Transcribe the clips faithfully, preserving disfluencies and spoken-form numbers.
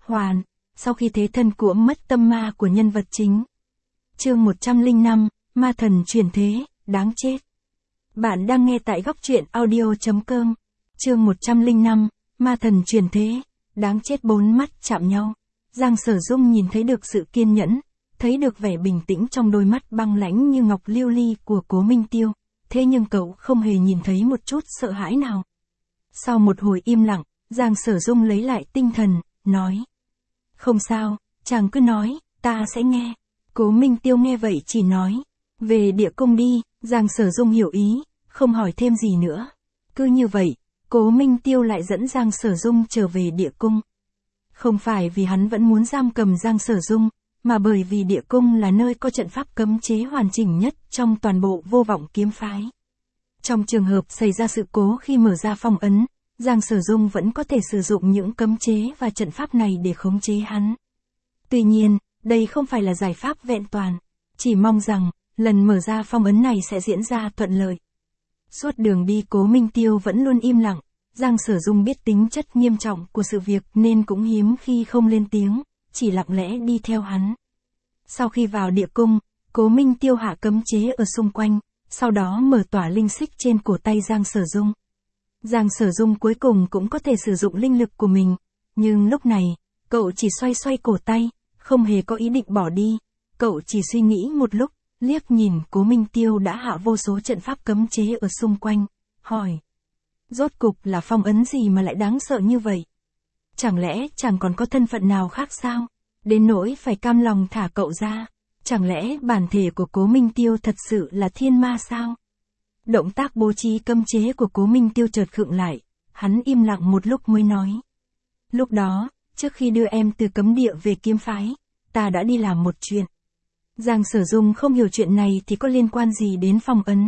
hoàn, sau khi thế thân của mất tâm ma của nhân vật chính. Chương một trăm lẻ năm, ma thần chuyển thế, đáng chết. Bạn đang nghe tại góc truyện audio chấm com. Chương một trăm lẻ năm, ma thần chuyển thế, đáng chết. Bốn mắt chạm nhau. Giang Sở Dung nhìn thấy được sự kiên nhẫn, thấy được vẻ bình tĩnh trong đôi mắt băng lãnh như ngọc lưu ly của Cố Minh Tiêu, thế nhưng cậu không hề nhìn thấy một chút sợ hãi nào. Sau một hồi im lặng, Giang Sở Dung lấy lại tinh thần, nói. Không sao, chàng cứ nói, ta sẽ nghe. Cố Minh Tiêu nghe vậy chỉ nói. Về địa cung đi. Giang Sở Dung hiểu ý, không hỏi thêm gì nữa. Cứ như vậy, Cố Minh Tiêu lại dẫn Giang Sở Dung trở về địa cung. Không phải vì hắn vẫn muốn giam cầm Giang Sở Dung, mà bởi vì địa cung là nơi có trận pháp cấm chế hoàn chỉnh nhất trong toàn bộ Vô Vọng kiếm phái. Trong trường hợp xảy ra sự cố khi mở ra phong ấn, Giang Sở Dung vẫn có thể sử dụng những cấm chế và trận pháp này để khống chế hắn. Tuy nhiên, đây không phải là giải pháp vẹn toàn. Chỉ mong rằng, lần mở ra phong ấn này sẽ diễn ra thuận lợi. Suốt đường đi Cố Minh Tiêu vẫn luôn im lặng. Giang Sở Dung biết tính chất nghiêm trọng của sự việc nên cũng hiếm khi không lên tiếng, chỉ lặng lẽ đi theo hắn. Sau khi vào địa cung, Cố Minh Tiêu hạ cấm chế ở xung quanh, sau đó mở tỏa linh xích trên cổ tay Giang Sở Dung. Giang Sở Dung cuối cùng cũng có thể sử dụng linh lực của mình, nhưng lúc này, cậu chỉ xoay xoay cổ tay, không hề có ý định bỏ đi. Cậu chỉ suy nghĩ một lúc, liếc nhìn Cố Minh Tiêu đã hạ vô số trận pháp cấm chế ở xung quanh, hỏi. Rốt cục là phong ấn gì mà lại đáng sợ như vậy? Chẳng lẽ chẳng còn có thân phận nào khác sao? Đến nỗi phải cam lòng thả cậu ra? Chẳng lẽ bản thể của Cố Minh Tiêu thật sự là thiên ma sao? Động tác bố trí cấm chế của Cố Minh Tiêu chợt khựng lại, hắn im lặng một lúc mới nói. Lúc đó, trước khi đưa em từ cấm địa về kiếm phái, ta đã đi làm một chuyện. Giang Sở Dung không hiểu chuyện này thì có liên quan gì đến phong ấn.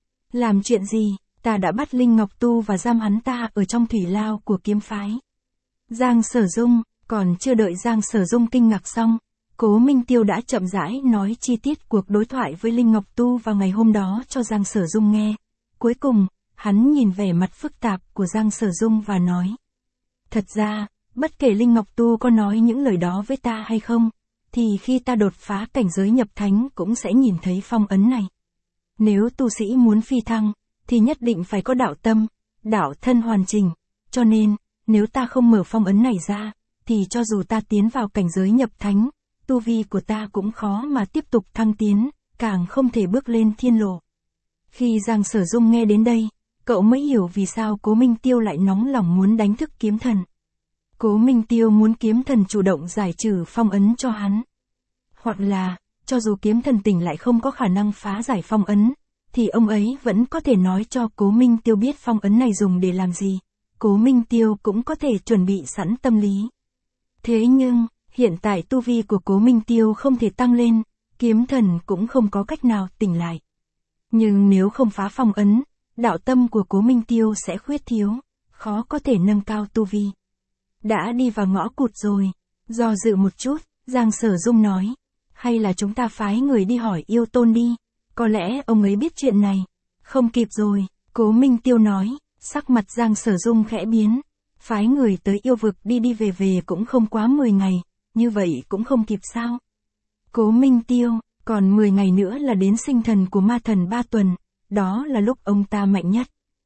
Làm chuyện gì? Ta đã bắt Linh Ngọc Tu và giam hắn ta ở trong thủy lao của kiếm phái. Giang Sở Dung, còn chưa đợi Giang Sở Dung kinh ngạc xong, Cố Minh Tiêu đã chậm rãi nói chi tiết cuộc đối thoại với Linh Ngọc Tu vào ngày hôm đó cho Giang Sở Dung nghe. Cuối cùng, hắn nhìn vẻ mặt phức tạp của Giang Sở Dung và nói. Thật ra, bất kể Linh Ngọc Tu có nói những lời đó với ta hay không, thì khi ta đột phá cảnh giới nhập thánh cũng sẽ nhìn thấy phong ấn này. Nếu tu sĩ muốn phi thăng, thì nhất định phải có đạo tâm, đạo thân hoàn chỉnh, cho nên, nếu ta không mở phong ấn này ra, thì cho dù ta tiến vào cảnh giới nhập thánh, tu vi của ta cũng khó mà tiếp tục thăng tiến, càng không thể bước lên thiên lộ. Khi Giang Sở Dung nghe đến đây, cậu mới hiểu vì sao Cố Minh Tiêu lại nóng lòng muốn đánh thức kiếm thần. Cố Minh Tiêu muốn kiếm thần chủ động giải trừ phong ấn cho hắn. Hoặc là, cho dù kiếm thần tỉnh lại không có khả năng phá giải phong ấn, thì ông ấy vẫn có thể nói cho Cố Minh Tiêu biết phong ấn này dùng để làm gì. Cố Minh Tiêu cũng có thể chuẩn bị sẵn tâm lý. Thế nhưng, hiện tại tu vi của Cố Minh Tiêu không thể tăng lên, kiếm thần cũng không có cách nào tỉnh lại. Nhưng nếu không phá phong ấn, đạo tâm của Cố Minh Tiêu sẽ khuyết thiếu, khó có thể nâng cao tu vi. Đã đi vào ngõ cụt rồi. Do dự một chút, Giang Sở Dung nói. Hay là chúng ta phái người đi hỏi Yêu Tôn đi. Có lẽ ông ấy biết chuyện này. Không kịp rồi, Cố Minh Tiêu nói. Sắc mặt Giang Sở Dung khẽ biến. Phái người tới yêu vực đi đi về về cũng không quá mười ngày. Như vậy cũng không kịp sao? Cố Minh Tiêu, còn mười ngày nữa là đến sinh thần của ma thần ba tuần. Đó là lúc ông ta mạnh nhất.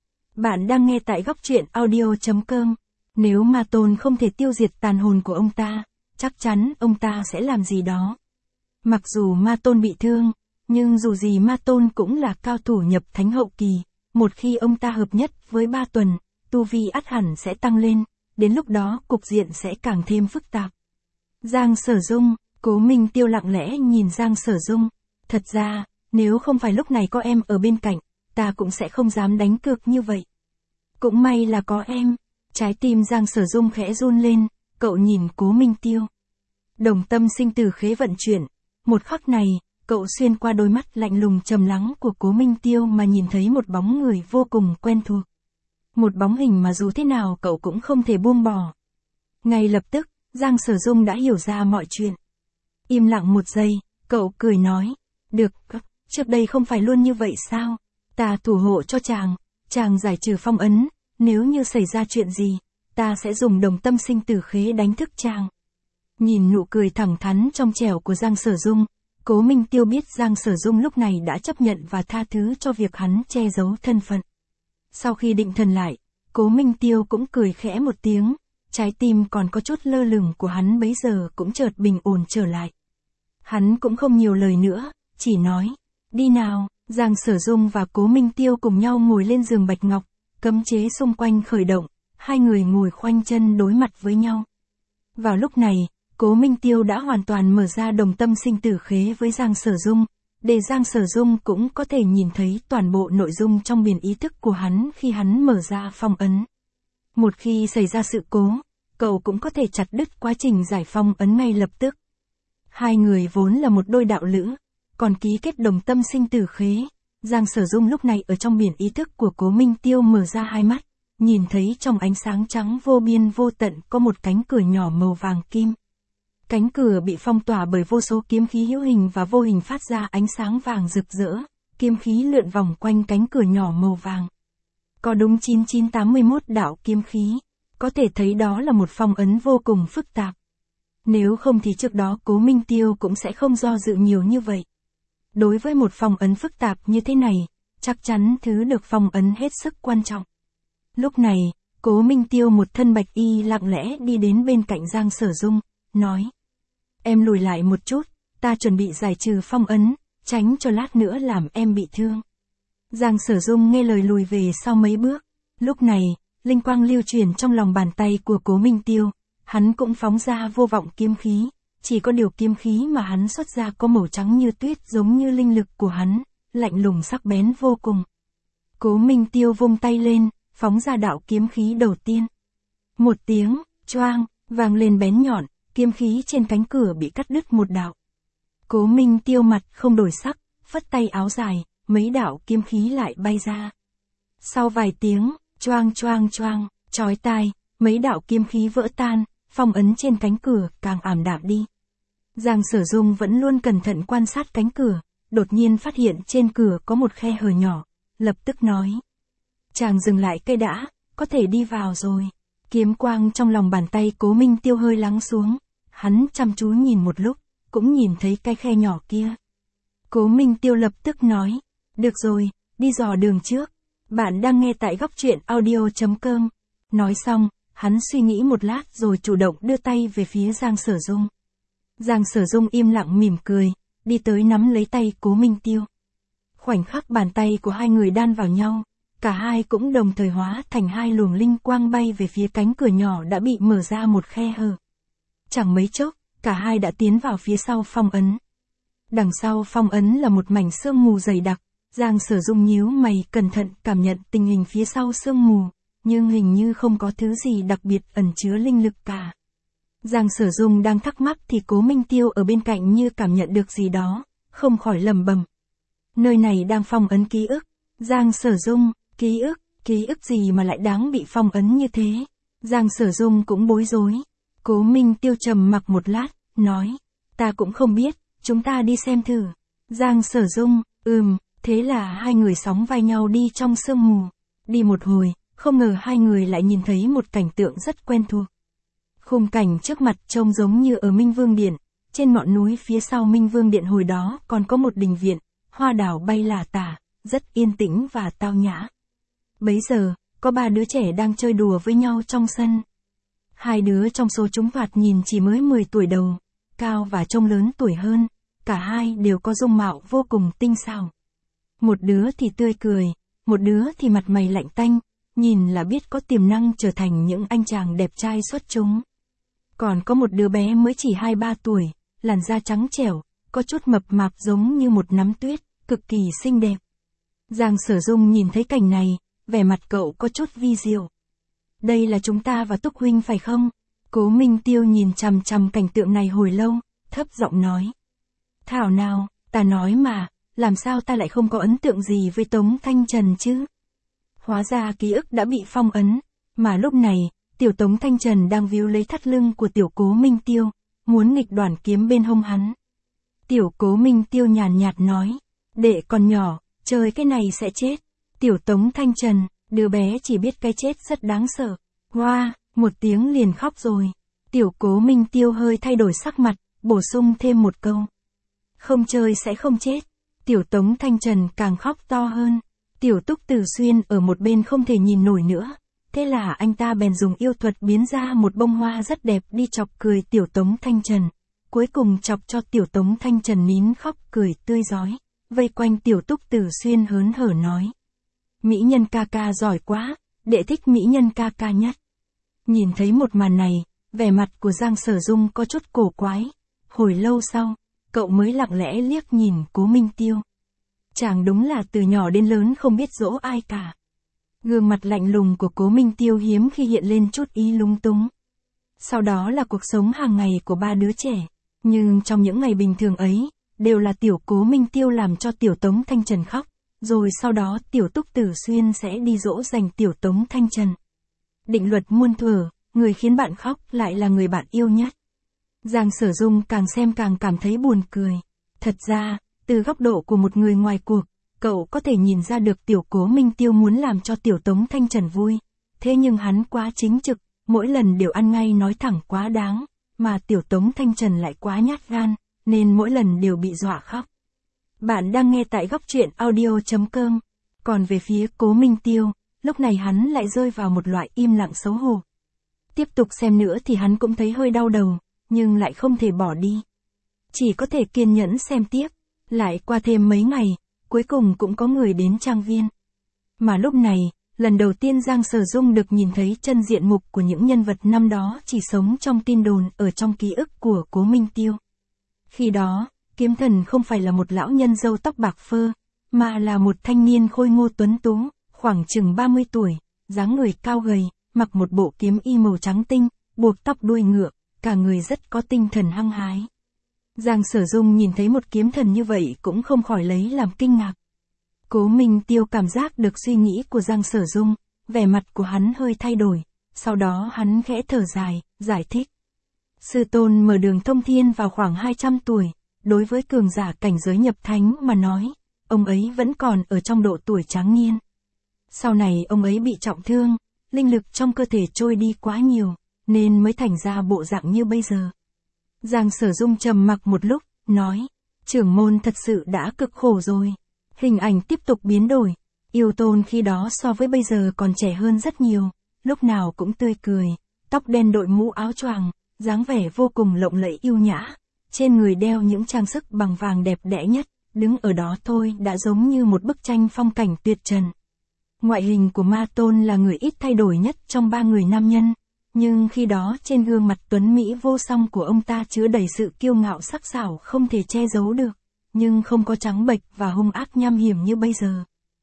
Bạn đang nghe tại góc truyện audio chấm com. Nếu ma tôn không thể tiêu diệt tàn hồn của ông ta, chắc chắn ông ta sẽ làm gì đó. Mặc dù ma tôn bị thương, nhưng dù gì ma tôn cũng là cao thủ nhập thánh hậu kỳ. Một khi ông ta hợp nhất với ba tuần, tu vi ắt hẳn sẽ tăng lên, đến lúc đó cục diện sẽ càng thêm phức tạp. Giang Sở Dung, Cố Minh Tiêu lặng lẽ nhìn Giang Sở Dung. Thật ra, nếu không phải lúc này có em ở bên cạnh, ta cũng sẽ không dám đánh cược như vậy. Cũng may là có em. Trái tim Giang Sở Dung khẽ run lên, cậu nhìn Cố Minh Tiêu. Đồng tâm sinh tử khế vận chuyển. Một khắc này, cậu xuyên qua đôi mắt lạnh lùng trầm lắng của Cố Minh Tiêu mà nhìn thấy một bóng người vô cùng quen thuộc. Một bóng hình mà dù thế nào cậu cũng không thể buông bỏ. Ngay lập tức, Giang Sở Dung đã hiểu ra mọi chuyện. Im lặng một giây, cậu cười nói. Được, trước đây không phải luôn như vậy sao? Ta thủ hộ cho chàng, chàng giải trừ phong ấn. Nếu như xảy ra chuyện gì, ta sẽ dùng đồng tâm sinh tử khế đánh thức chàng. Nhìn nụ cười thẳng thắn trong trẻo của Giang Sở Dung, Cố Minh Tiêu biết Giang Sở Dung lúc này đã chấp nhận và tha thứ cho việc hắn che giấu thân phận. Sau khi định thần lại, Cố Minh Tiêu cũng cười khẽ một tiếng, trái tim còn có chút lơ lửng của hắn bấy giờ cũng chợt bình ổn trở lại. Hắn cũng không nhiều lời nữa, chỉ nói, đi nào. Giang Sở Dung và Cố Minh Tiêu cùng nhau ngồi lên giường bạch ngọc, cấm chế xung quanh khởi động, hai người ngồi khoanh chân đối mặt với nhau. Vào lúc này, Cố Minh Tiêu đã hoàn toàn mở ra đồng tâm sinh tử khế với Giang Sở Dung, để Giang Sở Dung cũng có thể nhìn thấy toàn bộ nội dung trong biển ý thức của hắn khi hắn mở ra phong ấn. Một khi xảy ra sự cố, cậu cũng có thể chặt đứt quá trình giải phong ấn ngay lập tức. Hai người vốn là một đôi đạo lữ, còn ký kết đồng tâm sinh tử khế. Giang Sở Dung lúc này ở trong biển ý thức của Cố Minh Tiêu mở ra hai mắt, nhìn thấy trong ánh sáng trắng vô biên vô tận có một cánh cửa nhỏ màu vàng kim. Cánh cửa bị phong tỏa bởi vô số kiếm khí hữu hình và vô hình phát ra ánh sáng vàng rực rỡ, kiếm khí lượn vòng quanh cánh cửa nhỏ màu vàng. Có đúng chín nghìn chín trăm tám mươi mốt đạo kiếm khí, có thể thấy đó là một phong ấn vô cùng phức tạp. Nếu không thì trước đó Cố Minh Tiêu cũng sẽ không do dự nhiều như vậy. Đối với một phong ấn phức tạp như thế này, chắc chắn thứ được phong ấn hết sức quan trọng. Lúc này, Cố Minh Tiêu một thân bạch y lặng lẽ đi đến bên cạnh Giang Sở Dung, nói. Em lùi lại một chút, ta chuẩn bị giải trừ phong ấn, tránh cho lát nữa làm em bị thương. Giang Sở Dung nghe lời lùi về sau mấy bước. Lúc này, linh quang lưu chuyển trong lòng bàn tay của Cố Minh Tiêu, hắn cũng phóng ra vô vọng kiếm khí. Chỉ có điều kiếm khí mà hắn xuất ra có màu trắng như tuyết giống như linh lực của hắn, lạnh lùng sắc bén vô cùng. Cố Minh Tiêu vung tay lên, phóng ra đạo kiếm khí đầu tiên. Một tiếng, choang, vang lên bén nhọn, kiếm khí trên cánh cửa bị cắt đứt một đạo. Cố Minh Tiêu mặt không đổi sắc, phất tay áo dài, mấy đạo kiếm khí lại bay ra. Sau vài tiếng, choang choang choang, chói tai, mấy đạo kiếm khí vỡ tan, phong ấn trên cánh cửa càng ảm đạm đi. Giang Sở Dung vẫn luôn cẩn thận quan sát cánh cửa, đột nhiên phát hiện trên cửa có một khe hở nhỏ, lập tức nói. Chàng dừng lại cây đã, có thể đi vào rồi. Kiếm quang trong lòng bàn tay Cố Minh Tiêu hơi lắng xuống, hắn chăm chú nhìn một lúc, cũng nhìn thấy cái khe nhỏ kia. Cố Minh Tiêu lập tức nói, được rồi, đi dò đường trước. Bạn đang nghe tại góc truyện audio chấm com. Nói xong, hắn suy nghĩ một lát rồi chủ động đưa tay về phía Giang Sở Dung. Giang Sở Dung im lặng mỉm cười, đi tới nắm lấy tay Cố Minh Tiêu. Khoảnh khắc bàn tay của hai người đan vào nhau, cả hai cũng đồng thời hóa thành hai luồng linh quang bay về phía cánh cửa nhỏ đã bị mở ra một khe hở. Chẳng mấy chốc, cả hai đã tiến vào phía sau phong ấn. Đằng sau phong ấn là một mảnh sương mù dày đặc, Giang Sở Dung nhíu mày cẩn thận cảm nhận tình hình phía sau sương mù, nhưng hình như không có thứ gì đặc biệt ẩn chứa linh lực cả. Giang Sở Dung đang thắc mắc thì Cố Minh Tiêu ở bên cạnh như cảm nhận được gì đó, không khỏi lẩm bẩm. Nơi này đang phong ấn ký ức. Giang Sở Dung, ký ức, ký ức gì mà lại đáng bị phong ấn như thế? Giang Sở Dung cũng bối rối. Cố Minh Tiêu trầm mặc một lát, nói. Ta cũng không biết, chúng ta đi xem thử. Giang Sở Dung, ừm, thế là hai người sóng vai nhau đi trong sương mù. Đi một hồi, không ngờ hai người lại nhìn thấy một cảnh tượng rất quen thuộc. Khung cảnh trước mặt trông giống như ở Minh Vương Điện, trên ngọn núi phía sau Minh Vương Điện hồi đó còn có một đình viện, hoa đào bay lả tả, rất yên tĩnh và tao nhã. Bấy giờ, có ba đứa trẻ đang chơi đùa với nhau trong sân. Hai đứa trong số chúng thoạt nhìn chỉ mới mười tuổi đầu, cao và trông lớn tuổi hơn, cả hai đều có dung mạo vô cùng tinh xảo. Một đứa thì tươi cười, một đứa thì mặt mày lạnh tanh, nhìn là biết có tiềm năng trở thành những anh chàng đẹp trai xuất chúng. Còn có một đứa bé mới chỉ hai ba tuổi, làn da trắng trẻo, có chút mập mạp giống như một nắm tuyết, cực kỳ xinh đẹp. Giang Sở Dung nhìn thấy cảnh này, vẻ mặt cậu có chút vi diệu. Đây là chúng ta và Túc Huynh phải không? Cố Minh Tiêu nhìn chằm chằm cảnh tượng này hồi lâu, thấp giọng nói. Thảo nào, ta nói mà, làm sao ta lại không có ấn tượng gì với Tống Thanh Trần chứ? Hóa ra ký ức đã bị phong ấn, mà lúc này, tiểu Tống Thanh Trần đang víu lấy thắt lưng của tiểu Cố Minh Tiêu, muốn nghịch đoản kiếm bên hông hắn. Tiểu Cố Minh Tiêu nhàn nhạt nói, đệ còn nhỏ, chơi cái này sẽ chết. Tiểu Tống Thanh Trần, đứa bé chỉ biết cái chết rất đáng sợ. Hoa, wow, một tiếng liền khóc rồi. Tiểu Cố Minh Tiêu hơi thay đổi sắc mặt, bổ sung thêm một câu. Không chơi sẽ không chết. Tiểu Tống Thanh Trần càng khóc to hơn. Tiểu Túc Tử Xuyên ở một bên không thể nhìn nổi nữa. Thế là anh ta bèn dùng yêu thuật biến ra một bông hoa rất đẹp đi chọc cười Tiểu Tống Thanh Trần. Cuối cùng chọc cho Tiểu Tống Thanh Trần nín khóc cười tươi rói. Vây quanh Tiểu Túc Tử Xuyên hớn hở nói. Mỹ nhân ca ca giỏi quá, đệ thích mỹ nhân ca ca nhất. Nhìn thấy một màn này, vẻ mặt của Giang Sở Dung có chút cổ quái. Hồi lâu sau, cậu mới lặng lẽ liếc nhìn Cố Minh Tiêu. Chàng đúng là từ nhỏ đến lớn không biết dỗ ai cả. Gương mặt lạnh lùng của Cố Minh Tiêu hiếm khi hiện lên chút ý lung túng. Sau đó là cuộc sống hàng ngày của ba đứa trẻ. Nhưng trong những ngày bình thường ấy, đều là Tiểu Cố Minh Tiêu làm cho Tiểu Tống Thanh Trần khóc. Rồi sau đó Tiểu Túc Tử Xuyên sẽ đi dỗ dành Tiểu Tống Thanh Trần. Định luật muôn thuở, người khiến bạn khóc lại là người bạn yêu nhất. Giang Sở Dung càng xem càng cảm thấy buồn cười. Thật ra, từ góc độ của một người ngoài cuộc, cậu có thể nhìn ra được Tiểu Cố Minh Tiêu muốn làm cho Tiểu Tống Thanh Trần vui. Thế nhưng hắn quá chính trực, mỗi lần đều ăn ngay nói thẳng quá đáng, mà Tiểu Tống Thanh Trần lại quá nhát gan, nên mỗi lần đều bị dọa khóc. Bạn đang nghe tại góc truyện audio chấm com. Còn về phía Cố Minh Tiêu, lúc này hắn lại rơi vào một loại im lặng xấu hổ. Tiếp tục xem nữa thì hắn cũng thấy hơi đau đầu, nhưng lại không thể bỏ đi. Chỉ có thể kiên nhẫn xem tiếp. Lại qua thêm mấy ngày, cuối cùng cũng có người đến trang viên. Mà lúc này, lần đầu tiên Giang Sở Dung được nhìn thấy chân diện mục của những nhân vật năm đó chỉ sống trong tin đồn ở trong ký ức của Cố Minh Tiêu. Khi đó, Kiếm Thần không phải là một lão nhân râu tóc bạc phơ, mà là một thanh niên khôi ngô tuấn tú, khoảng chừng ba mươi tuổi, dáng người cao gầy, mặc một bộ kiếm y màu trắng tinh, buộc tóc đuôi ngựa, cả người rất có tinh thần hăng hái. Giang Sở Dung nhìn thấy một kiếm thần như vậy cũng không khỏi lấy làm kinh ngạc. Cố Minh Tiêu cảm giác được suy nghĩ của Giang Sở Dung, vẻ mặt của hắn hơi thay đổi, sau đó hắn khẽ thở dài, giải thích. Sư tôn mở đường thông thiên vào khoảng hai trăm tuổi, đối với cường giả cảnh giới nhập thánh mà nói, ông ấy vẫn còn ở trong độ tuổi tráng niên. Sau này ông ấy bị trọng thương, linh lực trong cơ thể trôi đi quá nhiều, nên mới thành ra bộ dạng như bây giờ. Giang Sở Dung trầm mặc một lúc, nói, trưởng môn thật sự đã cực khổ rồi. Hình ảnh tiếp tục biến đổi, Yêu Tôn khi đó so với bây giờ còn trẻ hơn rất nhiều, lúc nào cũng tươi cười, tóc đen đội mũ áo choàng, dáng vẻ vô cùng lộng lẫy yêu nhã, trên người đeo những trang sức bằng vàng đẹp đẽ nhất, đứng ở đó thôi đã giống như một bức tranh phong cảnh tuyệt trần. Ngoại hình của Ma Tôn là người ít thay đổi nhất trong ba người nam nhân. Nhưng khi đó trên gương mặt tuấn Mỹ vô song của ông ta chứa đầy sự kiêu ngạo sắc sảo không thể che giấu được, nhưng không có trắng bệch và hung ác nham hiểm như bây giờ.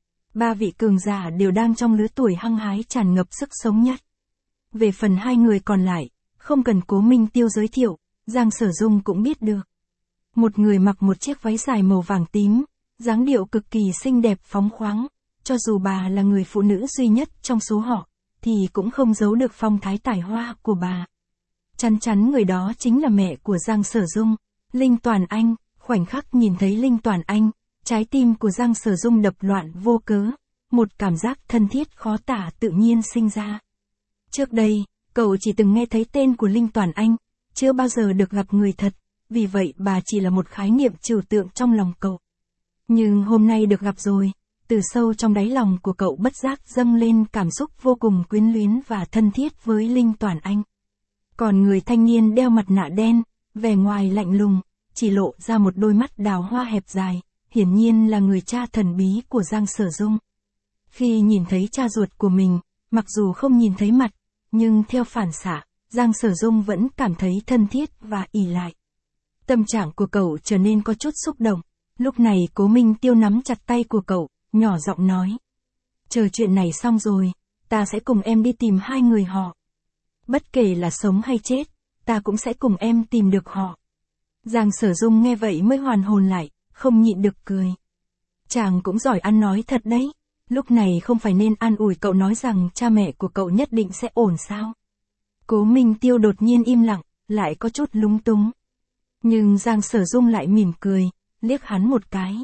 Ba vị cường giả đều đang trong lứa tuổi hăng hái tràn ngập sức sống nhất. Về phần hai người còn lại, không cần Cố Minh Tiêu giới thiệu, Giang Sở Dung cũng biết được. Một người mặc một chiếc váy dài màu vàng tím, dáng điệu cực kỳ xinh đẹp phóng khoáng, cho dù bà là người phụ nữ duy nhất trong số họ, thì cũng không giấu được phong thái tài hoa của bà. Chắn chắn người đó chính là mẹ của Giang Sở Dung, Linh Toàn Anh. Khoảnh khắc nhìn thấy Linh Toàn Anh, trái tim của Giang Sở Dung đập loạn vô cớ, một cảm giác thân thiết khó tả tự nhiên sinh ra. Trước đây, cậu chỉ từng nghe thấy tên của Linh Toàn Anh, chưa bao giờ được gặp người thật, vì vậy bà chỉ là một khái niệm trừu tượng trong lòng cậu. Nhưng hôm nay được gặp rồi, từ sâu trong đáy lòng của cậu bất giác dâng lên cảm xúc vô cùng quyến luyến và thân thiết với Linh Toàn Anh. Còn người thanh niên đeo mặt nạ đen, vẻ ngoài lạnh lùng, chỉ lộ ra một đôi mắt đào hoa hẹp dài, hiển nhiên là người cha thần bí của Giang Sở Dung. Khi nhìn thấy cha ruột của mình, mặc dù không nhìn thấy mặt, nhưng theo phản xạ, Giang Sở Dung vẫn cảm thấy thân thiết và ỷ lại. Tâm trạng của cậu trở nên có chút xúc động, lúc này Cố Minh Tiêu nắm chặt tay của cậu, nhỏ giọng nói. Chờ chuyện này xong rồi, ta sẽ cùng em đi tìm hai người họ. Bất kể là sống hay chết, ta cũng sẽ cùng em tìm được họ. Giang Sở Dung nghe vậy mới hoàn hồn lại, không nhịn được cười. Chàng cũng giỏi ăn nói thật đấy, lúc này không phải nên an ủi cậu nói rằng cha mẹ của cậu nhất định sẽ ổn sao? Cố Minh Tiêu đột nhiên im lặng, lại có chút lúng túng. Nhưng Giang Sở Dung lại mỉm cười, liếc hắn một cái.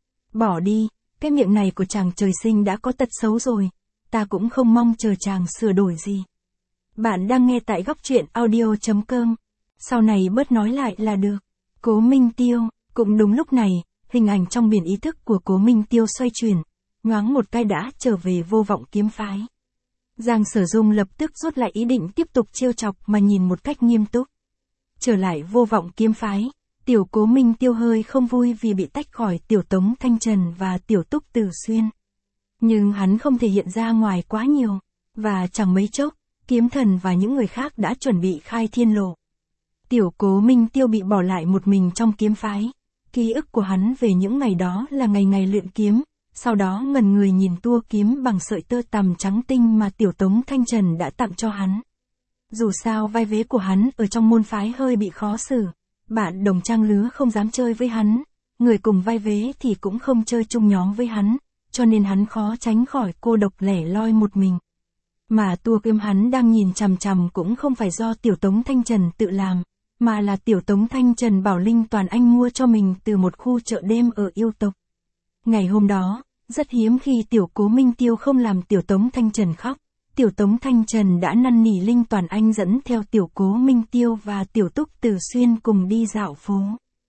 Bỏ đi, cái miệng này của chàng trời sinh đã có tật xấu rồi, ta cũng không mong chờ chàng sửa đổi gì. Bạn đang nghe tại góc truyện audio chấm com. Sau này bớt nói lại là được. Cố Minh Tiêu, cũng đúng lúc này, hình ảnh trong biển ý thức của Cố Minh Tiêu xoay chuyển, nhoáng một cái đã trở về Vô Vọng kiếm phái. Giang Sở Dung lập tức rút lại ý định tiếp tục trêu chọc mà nhìn một cách nghiêm túc. Trở lại Vô Vọng kiếm phái, tiểu Cố Minh Tiêu hơi không vui vì bị tách khỏi tiểu Tống Thanh Trần và tiểu Túc Tử Xuyên. Nhưng hắn không thể hiện ra ngoài quá nhiều, và chẳng mấy chốc, Kiếm Thần và những người khác đã chuẩn bị khai thiên lộ. Tiểu Cố Minh Tiêu bị bỏ lại một mình trong kiếm phái. Ký ức của hắn về những ngày đó là ngày ngày luyện kiếm, sau đó ngần người nhìn tua kiếm bằng sợi tơ tằm trắng tinh mà tiểu Tống Thanh Trần đã tặng cho hắn. Dù sao vai vế của hắn ở trong môn phái hơi bị khó xử, bạn đồng trang lứa không dám chơi với hắn, người cùng vai vế thì cũng không chơi chung nhóm với hắn, cho nên hắn khó tránh khỏi cô độc lẻ loi một mình. Mà tua kiếm hắn đang nhìn chằm chằm cũng không phải do tiểu Tống Thanh Trần tự làm, mà là tiểu Tống Thanh Trần bảo Linh Toàn Anh mua cho mình từ một khu chợ đêm ở yêu tộc. Ngày hôm đó, rất hiếm khi tiểu Cố Minh Tiêu không làm tiểu Tống Thanh Trần khóc, tiểu Tống Thanh Trần đã năn nỉ Linh Toàn Anh dẫn theo tiểu Cố Minh Tiêu và tiểu Túc Tử Xuyên cùng đi dạo phố.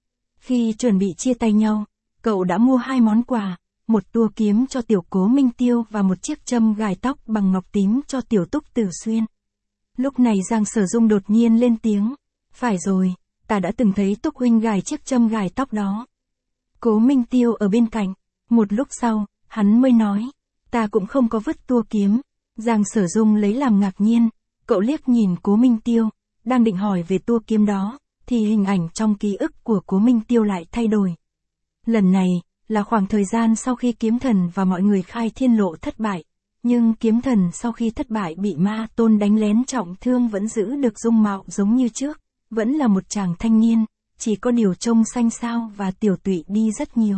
Khi chuẩn bị chia tay nhau, cậu đã mua hai món quà, một tua kiếm cho tiểu Cố Minh Tiêu và một chiếc châm gài tóc bằng ngọc tím cho tiểu Túc Tử Xuyên. Lúc này Giang Sở Dung đột nhiên lên tiếng, phải rồi, ta đã từng thấy Túc huynh gài chiếc châm gài tóc đó. Cố Minh Tiêu ở bên cạnh, một lúc sau, hắn mới nói, ta cũng không có vứt tua kiếm. Giang Sở Dung lấy làm ngạc nhiên, cậu liếc nhìn Cố Minh Tiêu, đang định hỏi về tua kiếm đó, thì hình ảnh trong ký ức của Cố Minh Tiêu lại thay đổi. Lần này, là khoảng thời gian sau khi Kiếm Thần và mọi người khai thiên lộ thất bại, nhưng Kiếm Thần sau khi thất bại bị ma tôn đánh lén trọng thương vẫn giữ được dung mạo giống như trước, vẫn là một chàng thanh niên, chỉ có điều trông xanh xao và tiểu tụy đi rất nhiều.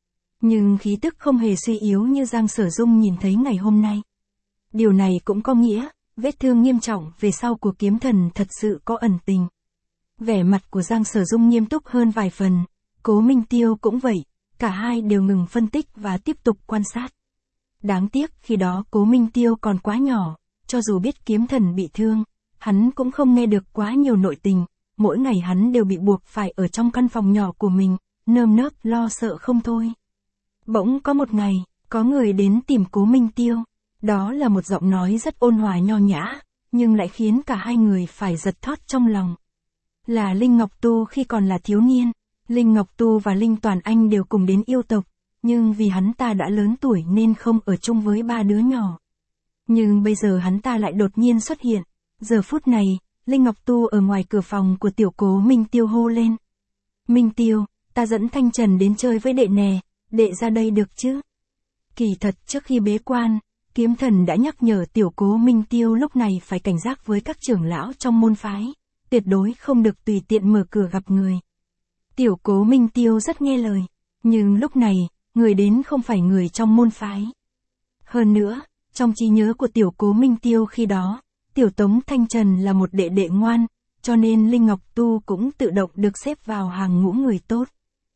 Nhưng khí tức không hề suy yếu như Giang Sở Dung nhìn thấy ngày hôm nay. Điều này cũng có nghĩa, vết thương nghiêm trọng về sau của Kiếm Thần thật sự có ẩn tình. Vẻ mặt của Giang Sở Dung nghiêm túc hơn vài phần, Cố Minh Tiêu cũng vậy, cả hai đều ngừng phân tích và tiếp tục quan sát. Đáng tiếc khi đó Cố Minh Tiêu còn quá nhỏ, cho dù biết Kiếm Thần bị thương, hắn cũng không nghe được quá nhiều nội tình, mỗi ngày hắn đều bị buộc phải ở trong căn phòng nhỏ của mình, nơm nớp lo sợ không thôi. Bỗng có một ngày, có người đến tìm Cố Minh Tiêu, đó là một giọng nói rất ôn hòa nho nhã, nhưng lại khiến cả hai người phải giật thót trong lòng. Là Linh Ngọc Tu khi còn là thiếu niên, Linh Ngọc Tu và Linh Toàn Anh đều cùng đến yêu tộc, nhưng vì hắn ta đã lớn tuổi nên không ở chung với ba đứa nhỏ. Nhưng bây giờ hắn ta lại đột nhiên xuất hiện, giờ phút này, Linh Ngọc Tu ở ngoài cửa phòng của tiểu Cố Minh Tiêu hô lên. Minh Tiêu, ta dẫn Thanh Trần đến chơi với đệ nè, đệ ra đây được chứ? Kỳ thật trước khi bế quan, Kiếm Thần đã nhắc nhở tiểu Cố Minh Tiêu lúc này phải cảnh giác với các trưởng lão trong môn phái, tuyệt đối không được tùy tiện mở cửa gặp người. Tiểu Cố Minh Tiêu rất nghe lời, nhưng lúc này, người đến không phải người trong môn phái. Hơn nữa, trong trí nhớ của tiểu Cố Minh Tiêu khi đó, tiểu Tống Thanh Trần là một đệ đệ ngoan, cho nên Linh Ngọc Tu cũng tự động được xếp vào hàng ngũ người tốt.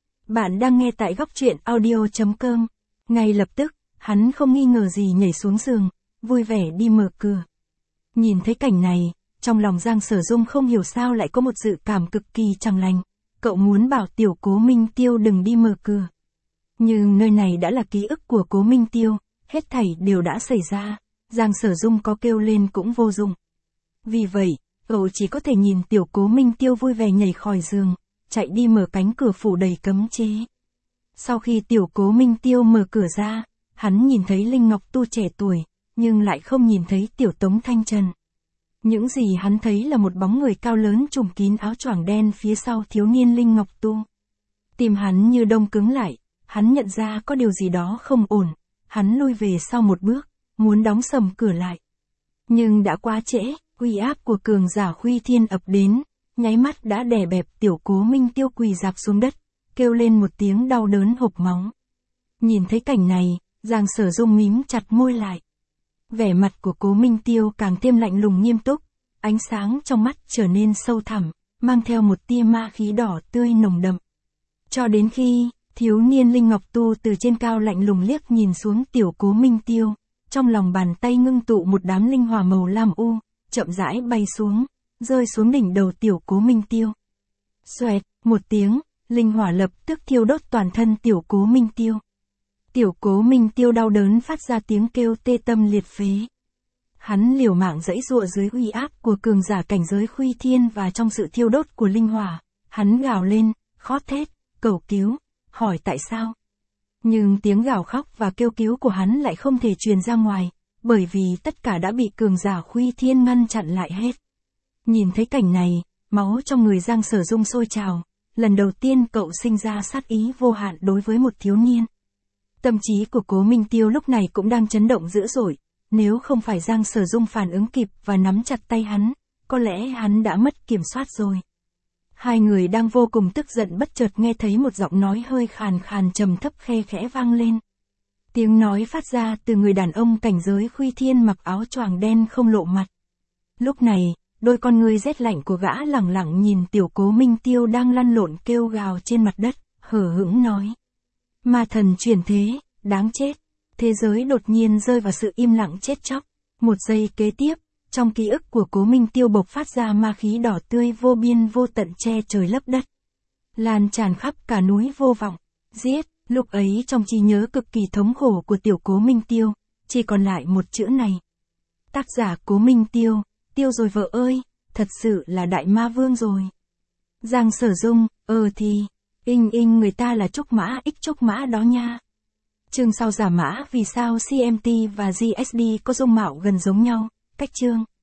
Bạn đang nghe tại góc truyện audio chấm com. Ngay lập tức, hắn không nghi ngờ gì nhảy xuống giường, vui vẻ đi mở cửa. Nhìn thấy cảnh này, trong lòng Giang Sở Dung không hiểu sao lại có một dự cảm cực kỳ chẳng lành. Cậu muốn bảo tiểu Cố Minh Tiêu đừng đi mở cửa. Nhưng nơi này đã là ký ức của Cố Minh Tiêu, hết thảy đều đã xảy ra, Giang Sở Dung có kêu lên cũng vô dụng. Vì vậy, cậu chỉ có thể nhìn tiểu Cố Minh Tiêu vui vẻ nhảy khỏi giường, chạy đi mở cánh cửa phủ đầy cấm chế. Sau khi tiểu Cố Minh Tiêu mở cửa ra, hắn nhìn thấy Linh Ngọc Tu trẻ tuổi, nhưng lại không nhìn thấy tiểu Tống Thanh Trần. Những gì hắn thấy là một bóng người cao lớn trùm kín áo choàng đen phía sau thiếu niên Linh Ngọc Tu. Tim hắn như đông cứng lại, hắn nhận ra có điều gì đó không ổn, hắn lui về sau một bước, muốn đóng sầm cửa lại. Nhưng đã quá trễ, uy áp của cường giả Khuy Thiên ập đến, nháy mắt đã đè bẹp tiểu Cố Minh Tiêu quỳ rạp xuống đất, kêu lên một tiếng đau đớn hộc máu. Nhìn thấy cảnh này, Giang Sở Dung mím chặt môi lại. Vẻ mặt của Cố Minh Tiêu càng thêm lạnh lùng nghiêm túc, ánh sáng trong mắt trở nên sâu thẳm, mang theo một tia ma khí đỏ tươi nồng đậm. Cho đến khi, thiếu niên Linh Ngọc Tu từ trên cao lạnh lùng liếc nhìn xuống tiểu Cố Minh Tiêu, trong lòng bàn tay ngưng tụ một đám linh hỏa màu lam u, chậm rãi bay xuống, rơi xuống đỉnh đầu tiểu Cố Minh Tiêu. Xoẹt, một tiếng, linh hỏa lập tức thiêu đốt toàn thân tiểu Cố Minh Tiêu. Tiểu Cố Minh Tiêu đau đớn phát ra tiếng kêu tê tâm liệt phế. Hắn liều mạng giãy giụa dưới uy áp của cường giả cảnh giới Khuy Thiên và trong sự thiêu đốt của linh hỏa, hắn gào lên, khóc thét, cầu cứu, hỏi tại sao. Nhưng tiếng gào khóc và kêu cứu của hắn lại không thể truyền ra ngoài, bởi vì tất cả đã bị cường giả Khuy Thiên ngăn chặn lại hết. Nhìn thấy cảnh này, máu trong người Giang Sở Dung sôi trào, lần đầu tiên cậu sinh ra sát ý vô hạn đối với một thiếu niên. Tâm trí của Cố Minh Tiêu lúc này cũng đang chấn động dữ dội, nếu không phải Giang Sở Dung phản ứng kịp và nắm chặt tay hắn, có lẽ hắn đã mất kiểm soát rồi. Hai người đang vô cùng tức giận bất chợt nghe thấy một giọng nói hơi khàn khàn trầm thấp khe khẽ vang lên. Tiếng nói phát ra từ người đàn ông cảnh giới Khuy Thiên mặc áo choàng đen không lộ mặt. Lúc này, đôi con ngươi rét lạnh của gã lẳng lặng nhìn tiểu Cố Minh Tiêu đang lăn lộn kêu gào trên mặt đất, hờ hững nói. Ma thần chuyển thế, đáng chết. Thế giới đột nhiên rơi vào sự im lặng chết chóc. Một giây kế tiếp, trong ký ức của Cố Minh Tiêu bộc phát ra ma khí đỏ tươi vô biên vô tận che trời lấp đất. Lan tràn khắp cả núi vô vọng. Giết, lúc ấy trong trí nhớ cực kỳ thống khổ của tiểu Cố Minh Tiêu, chỉ còn lại một chữ này. Tác giả Cố Minh Tiêu, tiêu rồi vợ ơi, thật sự là đại ma vương rồi. Giang Sở Dung, ờ thì, inh inh người ta là Trúc Mã X Trúc Mã đó nha. Chương sau giả mã vì sao xê em tê và giê ét đê có dung mạo gần giống nhau, cách chương.